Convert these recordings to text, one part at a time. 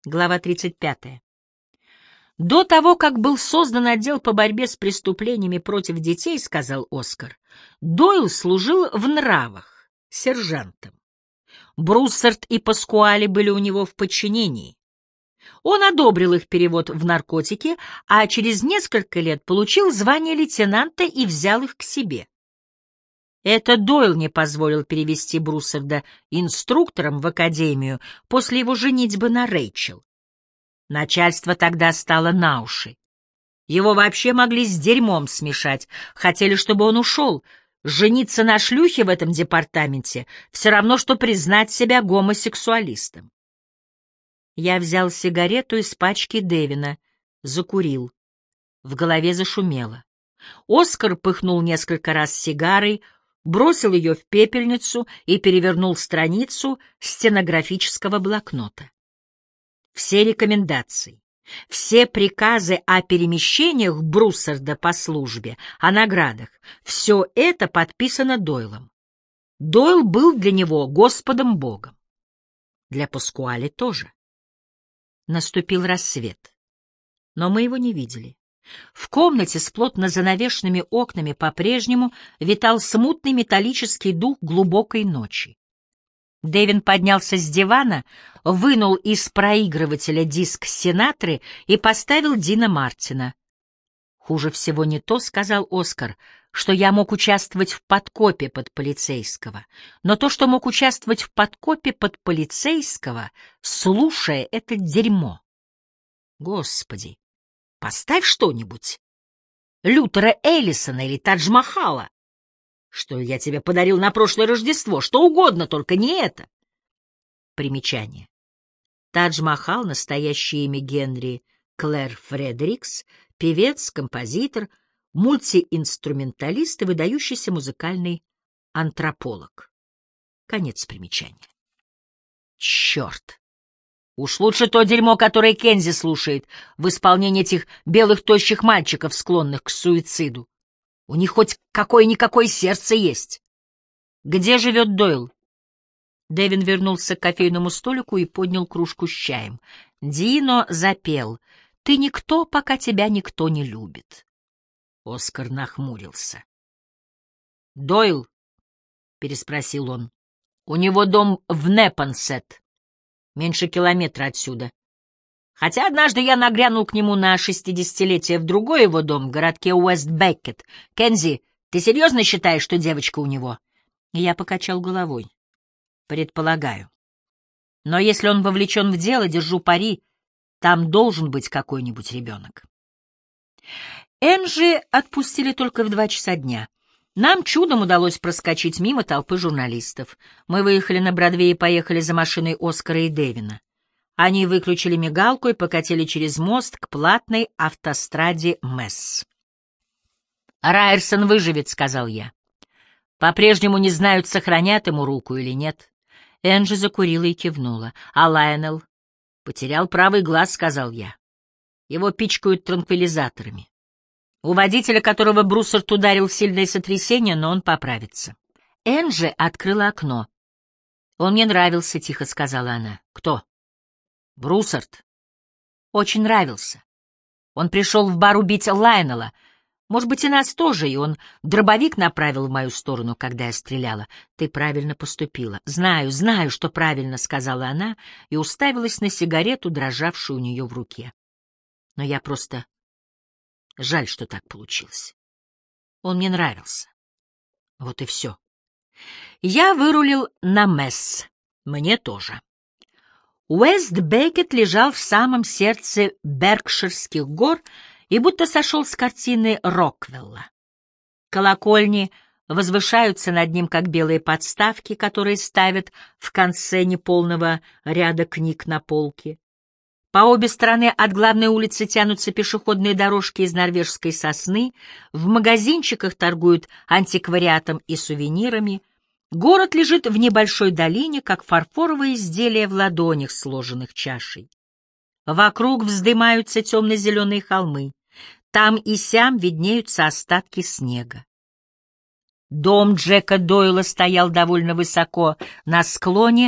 Глава 35. «До того, как был создан отдел по борьбе с преступлениями против детей, — сказал Оскар, — Дойл служил в нравах сержантом. Бруссард и Паскуале были у него в подчинении. Он одобрил их перевод в наркотики, а через несколько лет получил звание лейтенанта и взял их к себе. Это Дойл не позволил перевести Бруссарда инструктором в академию после его женитьбы на Рэйчел. Начальство тогда стало на уши. Его вообще могли с дерьмом смешать, хотели, чтобы он ушел. Жениться на шлюхе в этом департаменте все равно, что признать себя гомосексуалистом. Я взял сигарету из пачки Дэвина, закурил. В голове зашумело. Оскар пыхнул несколько раз сигарой, бросил ее в пепельницу и перевернул страницу стенографического блокнота. Все рекомендации, все приказы о перемещениях Бруссарда по службе, о наградах — все это подписано Дойлом. Дойл был для него Господом Богом. Для Паскуале тоже. Наступил рассвет, но мы его не видели. В комнате с плотно занавешенными окнами по-прежнему витал смутный металлический дух глубокой ночи. Дэвин поднялся с дивана, вынул из проигрывателя диск Синатры и поставил Дина Мартина. «Хуже всего не то, — сказал Оскар, — что я мог участвовать в подкопе под полицейского, но то, что мог участвовать в подкопе под полицейского, слушая это дерьмо. Господи, поставь что-нибудь. Лютера Эллисона или Тадж-Махала. Что я тебе подарил на прошлое Рождество, что угодно, только не это». Примечание. Тадж-Махал — настоящее имя Генри Клэр Фредерикс, певец, композитор, мультиинструменталист и выдающийся музыкальный антрополог. Конец примечания. Черт! Уж лучше то дерьмо, которое Кензи слушает в исполнении этих белых тощих мальчиков, склонных к суициду. У них хоть какое-никакое сердце есть. Где живет Дойл? Дэвин вернулся к кофейному столику и поднял кружку с чаем. Дино запел: «Ты никто, пока тебя никто не любит». Оскар нахмурился. «Дойл?» — переспросил он. «У него дом в Непансет, меньше километра отсюда. Хотя однажды я нагрянул к нему на 60-летие в другой его дом, в городке Уэст-Беккет. Кензи, ты серьезно считаешь, что девочка у него?» Я покачал головой. «Предполагаю. Но если он вовлечен в дело, держу пари, там должен быть какой-нибудь ребенок». Энджи отпустили только в 2 часа дня. Нам чудом удалось проскочить мимо толпы журналистов. Мы выехали на Бродвей и поехали за машиной Оскара и Дэвина. Они выключили мигалку и покатили через мост к платной автостраде Месс. «Райерсон выживет», — сказал я. «По-прежнему не знают, сохранят ему руку или нет». Энджи закурила и кивнула. «А Лайонелл?» «Потерял правый глаз», — сказал я. «Его пичкают транквилизаторами. У водителя, которого Бруссард ударил в сильное сотрясение, но он поправится». Энджи открыла окно. «Он мне нравился», — тихо сказала она. «Кто?» «Бруссард. Очень нравился. Он пришел в бар убить Лайонелла. Может быть, и нас тоже, и он дробовик направил в мою сторону, когда я стреляла. Ты правильно поступила». «Знаю, знаю, что правильно», — сказала она и уставилась на сигарету, дрожавшую у нее в руке. «Но я просто... Жаль, что так получилось. Он мне нравился. Вот и все». Я вырулил на Месс. Мне тоже. Уэст-Беккет лежал в самом сердце Беркширских гор и будто сошел с картины Роквелла. Колокольни возвышаются над ним, как белые подставки, которые ставят в конце неполного ряда книг на полке. По обе стороны от главной улицы тянутся пешеходные дорожки из норвежской сосны, в магазинчиках торгуют антиквариатом и сувенирами. Город лежит в небольшой долине, как фарфоровое изделие в ладонях, сложенных чашей. Вокруг вздымаются темно-зеленые холмы. Там и сям виднеются остатки снега. Дом Джека Дойла стоял довольно высоко на склоне,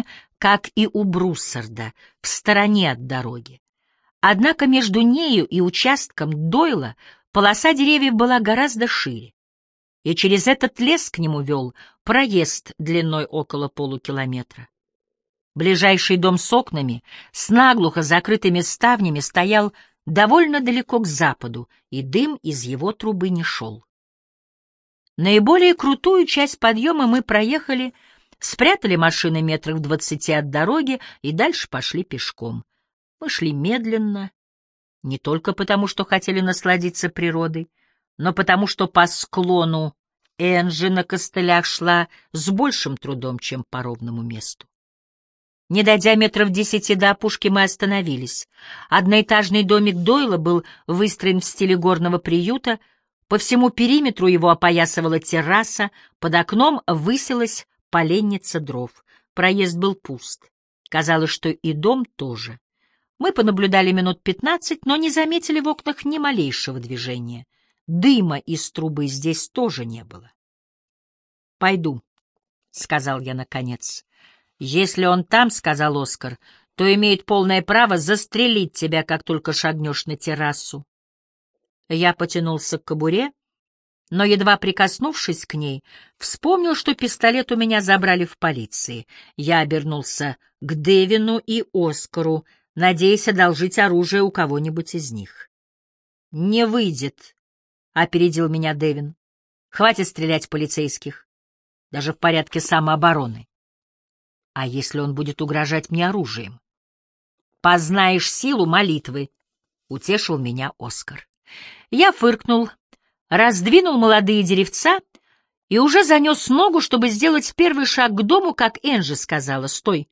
как и у Бруссарда, в стороне от дороги. Однако между нею и участком Дойла полоса деревьев была гораздо шире, и через этот лес к нему вел проезд длиной около полукилометра. Ближайший дом с окнами, с наглухо закрытыми ставнями, стоял довольно далеко к западу, и дым из его трубы не шел. Наиболее крутую часть подъема мы проехали, спрятали машины метрах в 20 от дороги и дальше пошли пешком. Мы шли медленно, не только потому, что хотели насладиться природой, но потому, что по склону Энджи на костылях шла с большим трудом, чем по ровному месту. Не дойдя метров 10 до опушки, мы остановились. Одноэтажный домик Дойла был выстроен в стиле горного приюта, по всему периметру его опоясывала терраса, под окном высилась поленница дров. Проезд был пуст. Казалось, что и дом тоже. Мы понаблюдали минут 15, но не заметили в окнах ни малейшего движения. Дыма из трубы здесь тоже не было. «Пойду», — сказал я наконец. «Если он там, — сказал Оскар, — то имеет полное право застрелить тебя, как только шагнешь на террасу». Я потянулся к кобуре, но, едва прикоснувшись к ней, вспомнил, что пистолет у меня забрали в полиции. Я обернулся к Дэвину и Оскару, надеясь одолжить оружие у кого-нибудь из них. «Не выйдет», — опередил меня Дэвин. «Хватит стрелять в полицейских, даже в порядке самообороны. А если он будет угрожать мне оружием? Познаешь силу молитвы», — утешил меня Оскар. Я фыркнул, раздвинул молодые деревца и уже занес ногу, чтобы сделать первый шаг к дому, как Энджи сказала: «Стой!»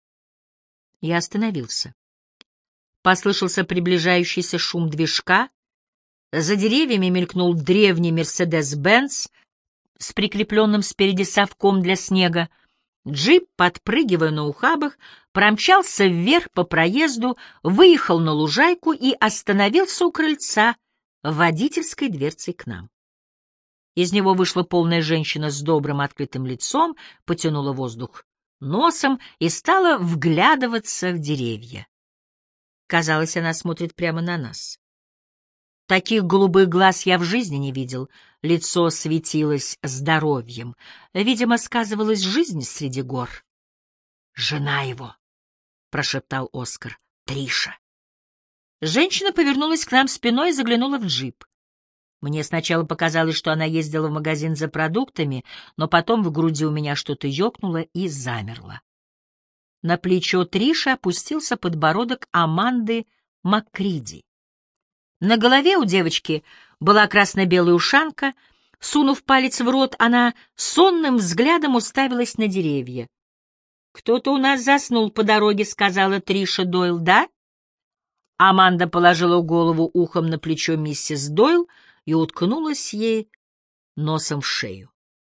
Я остановился. Послышался приближающийся шум движка. За деревьями мелькнул древний Мерседес-Бенц с прикрепленным спереди совком для снега. Джип, подпрыгивая на ухабах, промчался вверх по проезду, выехал на лужайку и остановился у крыльца водительской дверцей к нам. Из него вышла полная женщина с добрым открытым лицом, потянула воздух носом и стала вглядываться в деревья. Казалось, она смотрит прямо на нас. Таких голубых глаз я в жизни не видел. Лицо светилось здоровьем. Видимо, сказывалась жизнь среди гор. «Жена его», — прошептал Оскар, — «Триша». Женщина повернулась к нам спиной и заглянула в джип. Мне сначала показалось, что она ездила в магазин за продуктами, но потом в груди у меня что-то ёкнуло и замерло. На плечо Триши опустился подбородок Аманды Маккриди. На голове у девочки была красно-белая ушанка. Сунув палец в рот, она сонным взглядом уставилась на деревья. «Кто-то у нас заснул по дороге», — сказала Триша Дойл, — «да?» Аманда положила голову ухом на плечо миссис Дойл и уткнулась ей носом в шею.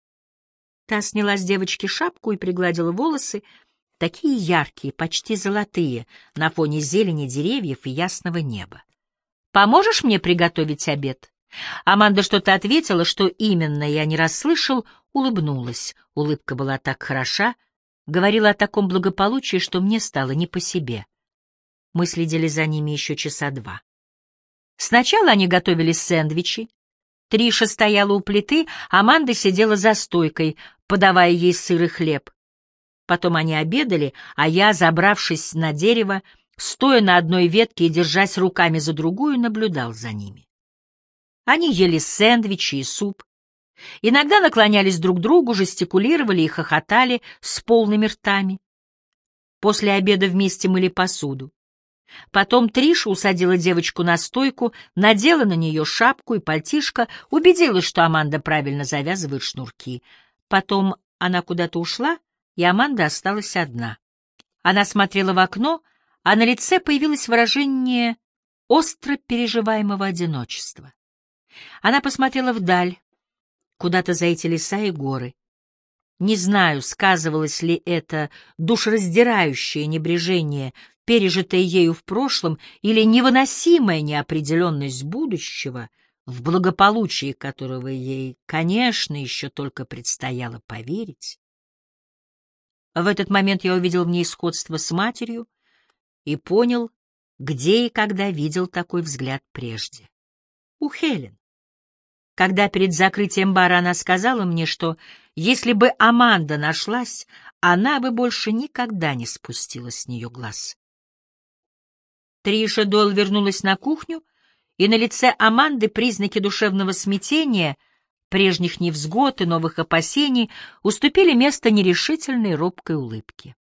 Та сняла с девочки шапку и пригладила волосы, такие яркие, почти золотые, на фоне зелени деревьев и ясного неба. «Поможешь мне приготовить обед?» Аманда что-то ответила, что именно я не расслышал, улыбнулась. Улыбка была так хороша, говорила о таком благополучии, что мне стало не по себе. Мы следили за ними еще часа два. Сначала они готовили сэндвичи. Триша стояла у плиты, Аманда сидела за стойкой, подавая ей сыр и хлеб. Потом они обедали, а я, забравшись на дерево, стоя на одной ветке и держась руками за другую, наблюдал за ними. Они ели сэндвичи и суп. Иногда наклонялись друг к другу, жестикулировали и хохотали с полными ртами. После обеда вместе мыли посуду. Потом Триша усадила девочку на стойку, надела на нее шапку и пальтишко, убедилась, что Аманда правильно завязывает шнурки. Потом она куда-то ушла, и Аманда осталась одна. Она смотрела в окно, а на лице появилось выражение остро переживаемого одиночества. Она посмотрела вдаль, куда-то за эти леса и горы. Не знаю, сказывалось ли это душераздирающее небрежение, пережитое ею в прошлом, или невыносимая неопределенность будущего, в благополучие которого ей, конечно, еще только предстояло поверить. В этот момент я увидел в ней сходство с матерью и понял, где и когда видел такой взгляд прежде. У Хелен. Когда перед закрытием бара она сказала мне, что если бы Аманда нашлась, она бы больше никогда не спустила с нее глаз. Триша Дойл вернулась на кухню, и на лице Аманды признаки душевного смятения, прежних невзгод и новых опасений уступили место нерешительной робкой улыбке.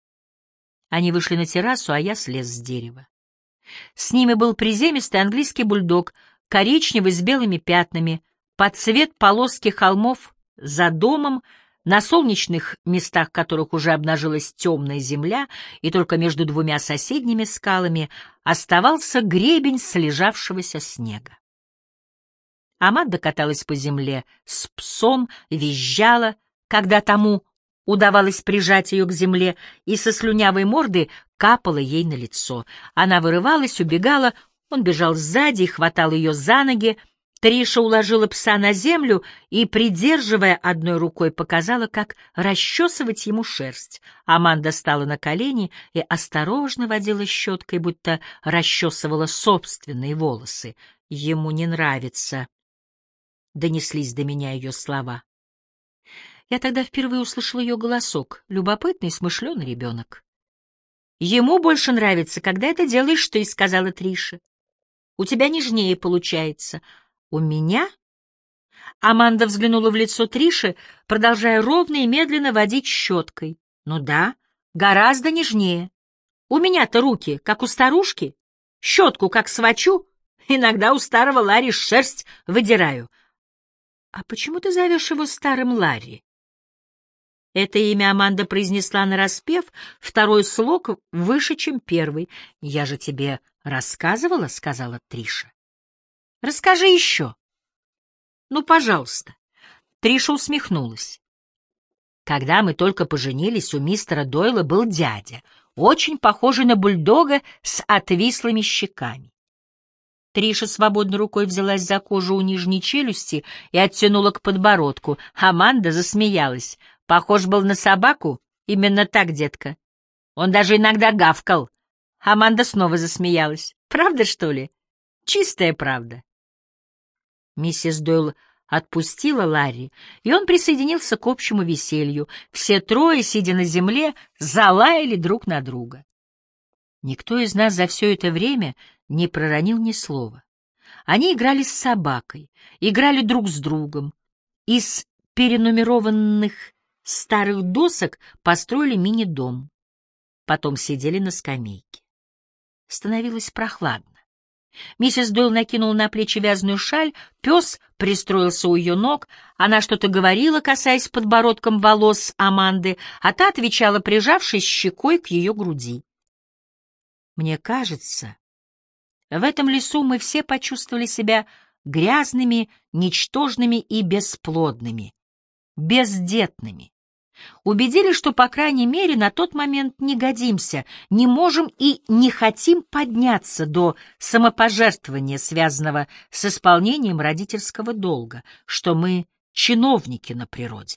Они вышли на террасу, а я слез с дерева. С ними был приземистый английский бульдог, коричневый с белыми пятнами, под цвет полоски холмов за домом, на солнечных местах которых уже обнажилась темная земля, и только между двумя соседними скалами оставался гребень слежавшегося снега. Аманда каталась по земле с псом, визжала, когда тому удавалось прижать ее к земле, и со слюнявой морды капала ей на лицо. Она вырывалась, убегала, он бежал сзади и хватал ее за ноги. Триша уложила пса на землю и, придерживая одной рукой, показала, как расчесывать ему шерсть. Аманда стала на колени и осторожно водила щеткой, будто расчесывала собственные волосы. «Ему не нравится», — донеслись до меня ее слова. Я тогда впервые услышала ее голосок, любопытный, смышленый ребенок. «Ему больше нравится, когда это делаешь ты», — сказала Триша. «У тебя нежнее получается». «У меня?» Аманда взглянула в лицо Триши, продолжая ровно и медленно водить щеткой. «Ну да, гораздо нежнее. У меня-то руки, как у старушки, щетку, как свачу, иногда у старого Ларри шерсть выдираю». «А почему ты зовешь его старым Ларри?» Это имя Аманда произнесла нараспев, второй слог выше, чем первый. «Я же тебе рассказывала», — сказала Триша. «Расскажи еще». «Ну, пожалуйста». Триша усмехнулась. «Когда мы только поженились, у мистера Дойла был дядя, очень похожий на бульдога с отвислыми щеками». Триша свободной рукой взялась за кожу у нижней челюсти и оттянула к подбородку. Аманда засмеялась. «Похож был на собаку? Именно так, детка. Он даже иногда гавкал». Аманда снова засмеялась. «Правда, что ли? Чистая правда». Миссис Дойл отпустила Ларри, и он присоединился к общему веселью. Все трое, сидя на земле, залаяли друг на друга. Никто из нас за все это время не проронил ни слова. Они играли с собакой, играли друг с другом. Из перенумерованных старых досок построили мини-дом. Потом сидели на скамейке. Становилось прохладно. Миссис Дойл накинула на плечи вязаную шаль, пес пристроился у ее ног, она что-то говорила, касаясь подбородком волос Аманды, а та отвечала, прижавшись щекой к ее груди. Мне кажется, в этом лесу мы все почувствовали себя грязными, ничтожными и бесплодными, бездетными. Убедили, что, по крайней мере, на тот момент не годимся, не можем и не хотим подняться до самопожертвования, связанного с исполнением родительского долга, что мы чиновники на природе.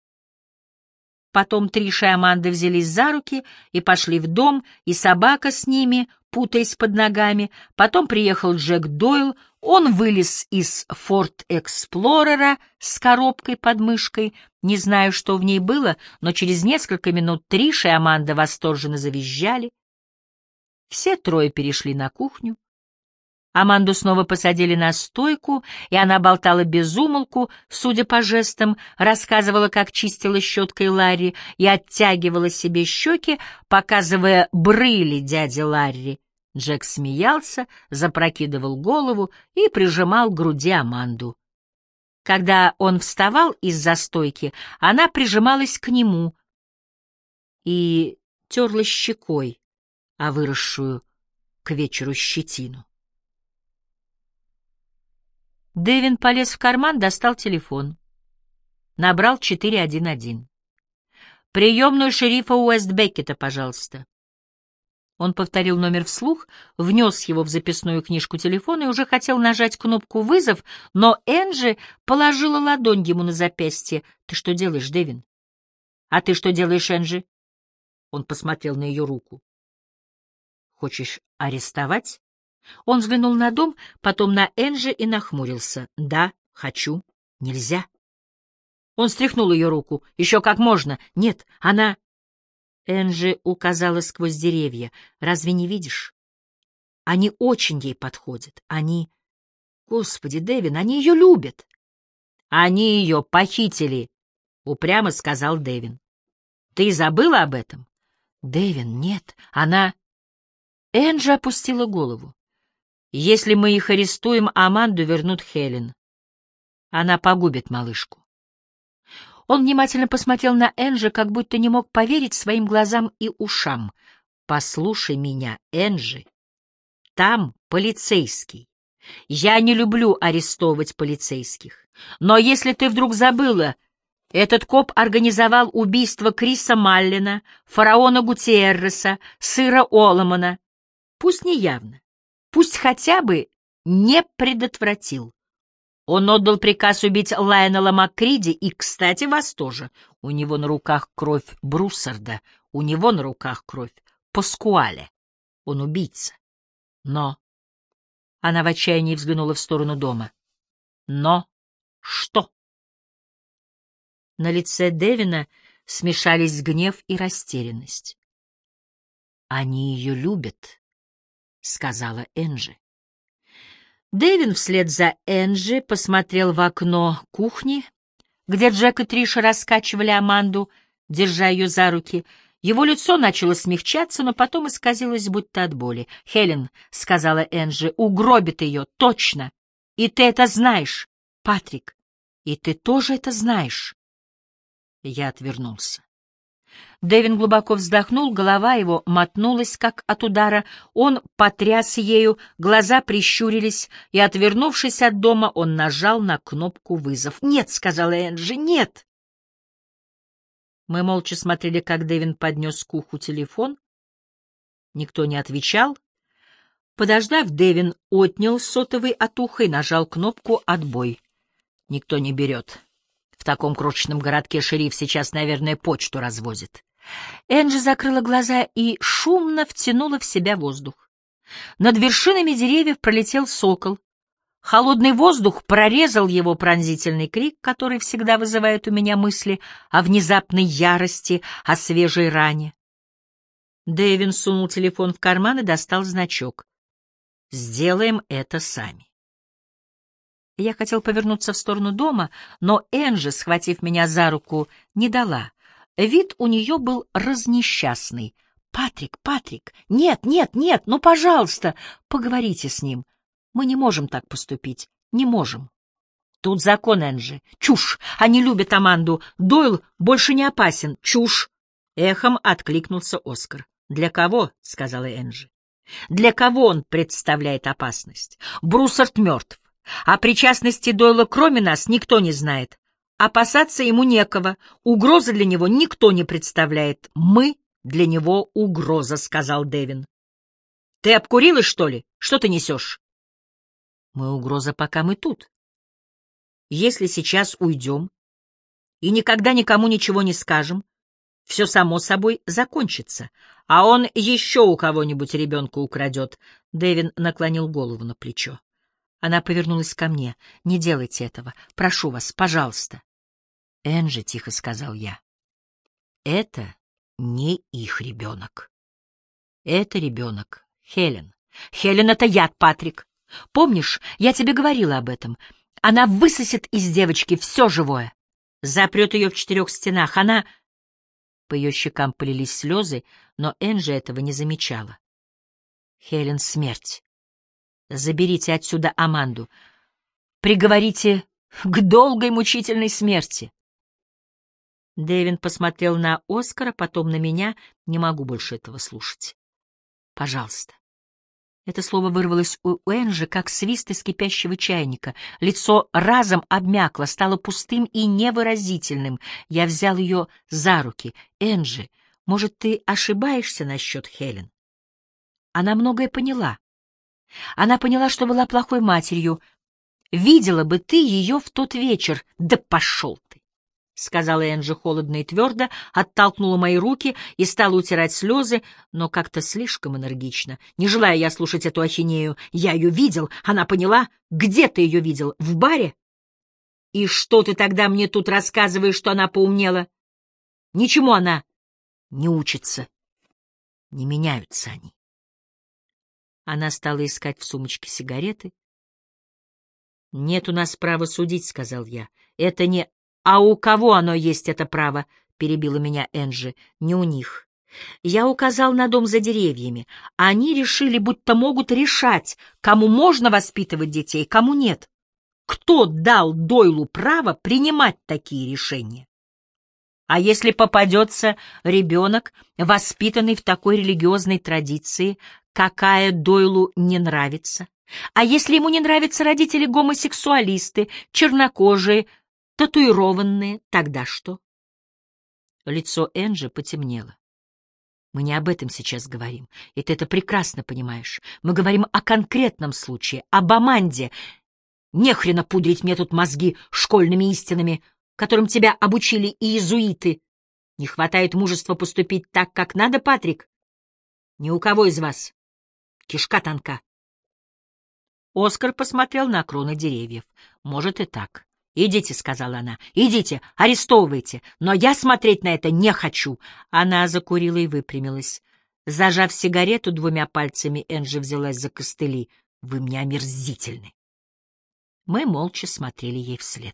Потом Триша и Аманда взялись за руки и пошли в дом, и собака с ними, путаясь под ногами. Потом приехал Джек Дойл, он вылез из Форд-Эксплорера с коробкой под мышкой. Не знаю, что в ней было, но через несколько минут Триша и Аманда восторженно завизжали. Все трое перешли на кухню. Аманду снова посадили на стойку, и она болтала без умолку, судя по жестам, рассказывала, как чистила щеткой Ларри и оттягивала себе щеки, показывая брыли дяди Ларри. Джек смеялся, запрокидывал голову и прижимал к груди Аманду. Когда он вставал из-за стойки, она прижималась к нему и терла щекой о выросшую к вечеру щетину. Дэвин полез в карман, достал телефон. Набрал 411. «Приемную шерифа Уэст-Беккета, пожалуйста». Он повторил номер вслух, внес его в записную книжку телефона и уже хотел нажать кнопку «Вызов», но Энджи положила ладонь ему на запястье. «Ты что делаешь, Дэвин?» «А ты что делаешь, Энджи?» Он посмотрел на ее руку. Хочешь арестовать? Он взглянул на дом, потом на Энджи и нахмурился. Да, хочу. Нельзя. Он стряхнул ее руку. Еще как можно. Нет, она... Энджи указала сквозь деревья. Разве не видишь? Они очень ей подходят. Они... Господи, Дэвин, они ее любят. Они ее похитили, упрямо сказал Дэвин. Ты забыла об этом? Дэвин, нет, она... Энджи опустила голову. Если мы их арестуем, Аманду вернут Хелен. Она погубит малышку. Он внимательно посмотрел на Энджи, как будто не мог поверить своим глазам и ушам. «Послушай меня, Энджи. Там полицейский. Я не люблю арестовывать полицейских. Но если ты вдруг забыла, этот коп организовал убийство Криса Маллина, фараона Гутиерреса, сыра Оломана. Пусть не явно, пусть хотя бы не предотвратил. Он отдал приказ убить Лайонела Маккриди, и, кстати, вас тоже. У него на руках кровь Бруссарда, у него на руках кровь Паскуале. Он убийца. Но... Она в отчаянии взглянула в сторону дома. Но что? На лице Дэвина смешались гнев и растерянность. «Они ее любят», — сказала Энджи. Дэвин вслед за Энджи посмотрел в окно кухни, где Джек и Триша раскачивали Аманду, держа ее за руки. Его лицо начало смягчаться, но потом исказилось, будто от боли. «Хелен», — сказала Энджи, — «угробит ее, точно. И ты это знаешь, Патрик, и ты тоже это знаешь». Я отвернулся. Дэвин глубоко вздохнул, голова его мотнулась, как от удара. Он потряс ею, глаза прищурились, и, отвернувшись от дома, он нажал на кнопку «Вызов». «Нет», — сказала Энджи, — «нет». Мы молча смотрели, как Дэвин поднес к уху телефон. Никто не отвечал. Подождав, Дэвин отнял сотовый от уха и нажал кнопку «Отбой». Никто не берет. В таком крошечном городке шериф сейчас, наверное, почту развозит. Энджи закрыла глаза и шумно втянула в себя воздух. Над вершинами деревьев пролетел сокол. Холодный воздух прорезал его пронзительный крик, который всегда вызывает у меня мысли о внезапной ярости, о свежей ране. Дэвин сунул телефон в карман и достал значок. «Сделаем это сами». Я хотел повернуться в сторону дома, но Энджи, схватив меня за руку, не дала. Вид у нее был разнесчастный. «Патрик, Патрик, нет, нет, нет, ну, пожалуйста, поговорите с ним. Мы не можем так поступить, не можем». «Тут закон, Энджи. Чушь! Они любят Аманду. Дойл больше не опасен. Чушь!» Эхом откликнулся Оскар. «Для кого?» — сказала Энджи. «Для кого он представляет опасность? Бруссард мертв. О причастности Дойла кроме нас никто не знает. Опасаться ему некого. Угрозы для него никто не представляет. Мы для него угроза», — сказал Дэвин. «Ты обкурилась, что ли? Что ты несешь?» «Мы угроза, пока мы тут. Если сейчас уйдем и никогда никому ничего не скажем, все само собой закончится, а он еще у кого-нибудь ребенка украдет». Дэвин наклонил голову на плечо. Она повернулась ко мне. «Не делайте этого. Прошу вас, пожалуйста». «Энджи», — тихо сказал я, — «это не их ребенок. Это ребенок Хелен. Хелен — это яд, Патрик. Помнишь, я тебе говорила об этом? Она высосет из девочки все живое. Запрет ее в 4 стенах. Она...» По ее щекам полились слезы, но Энджи этого не замечала. «Хелен — смерть. Заберите отсюда Аманду. Приговорите к долгой мучительной смерти». Дэвин посмотрел на Оскара, потом на меня. «Не могу больше этого слушать. Пожалуйста». Это слово вырвалось у Энджи, как свист из кипящего чайника. Лицо разом обмякло, стало пустым и невыразительным. Я взял ее за руки. «Энджи, может, ты ошибаешься насчет Хелен? Она многое поняла. Она поняла, что была плохой матерью. Видела бы ты ее в тот вечер. Да пошел ты!» сказала Энджи холодно и твердо, оттолкнула мои руки и стала утирать слезы, но как-то слишком энергично. Не желая я слушать эту ахинею, я ее видел, она поняла. Где ты ее видел? В баре? И что ты тогда мне тут рассказываешь, что она поумнела? Ничему она не учится. Не меняются они. Она стала искать в сумочке сигареты. «Нет у нас права судить», — сказал я. «Это не...» «А у кого оно есть, это право?» — перебила меня Энджи. «Не у них». Я указал на дом за деревьями. Они решили, будто могут решать, кому можно воспитывать детей, кому нет. Кто дал Дойлу право принимать такие решения? А если попадется ребенок, воспитанный в такой религиозной традиции, какая Дойлу не нравится? А если ему не нравятся родители-гомосексуалисты, чернокожие, татуированные, тогда что? Лицо Энджи потемнело. Мы не об этом сейчас говорим, и ты это прекрасно понимаешь. Мы говорим о конкретном случае, об Аманде. Нехрена пудрить мне тут мозги школьными истинами, которым тебя обучили и иезуиты. Не хватает мужества поступить так, как надо, Патрик? Ни у кого из вас. Кишка тонка. Оскар посмотрел на кроны деревьев. Может и так. «Идите», — сказала она, — «идите, арестовывайте, но я смотреть на это не хочу». Она закурила и выпрямилась. Зажав сигарету двумя пальцами, Энджи взялась за костыли. «Вы мне омерзительны». Мы молча смотрели ей вслед.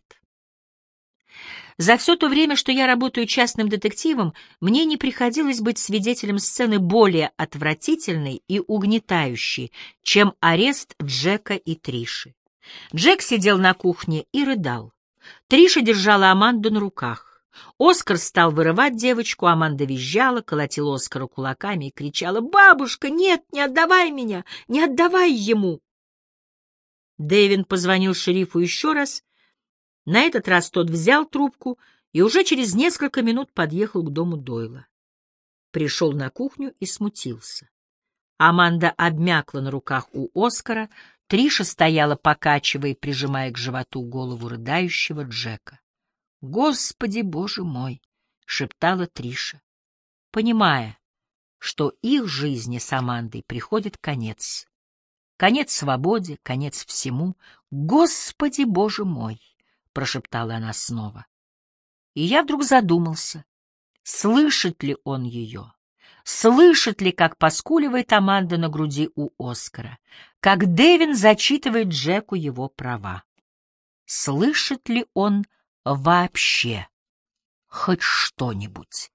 За все то время, что я работаю частным детективом, мне не приходилось быть свидетелем сцены более отвратительной и угнетающей, чем арест Джека и Триши. Джек сидел на кухне и рыдал. Триша держала Аманду на руках. Оскар стал вырывать девочку, Аманда визжала, колотила Оскара кулаками и кричала: «Бабушка, нет, не отдавай меня, не отдавай ему!» Дэвин позвонил шерифу еще раз. На этот раз тот взял трубку и уже через несколько минут подъехал к дому Дойла. Пришел на кухню и смутился. Аманда обмякла на руках у Оскара, Триша стояла, покачивая и прижимая к животу голову рыдающего Джека. «Господи, Боже мой!» — шептала Триша, понимая, что их жизни с Амандой приходит конец. Конец свободе, конец всему. «Господи, Боже мой!» — прошептала она снова. И я вдруг задумался, слышит ли он ее. Слышит ли, как поскуливает Аманда на груди у Оскара, как Дэвин зачитывает Джеку его права? Слышит ли он вообще хоть что-нибудь?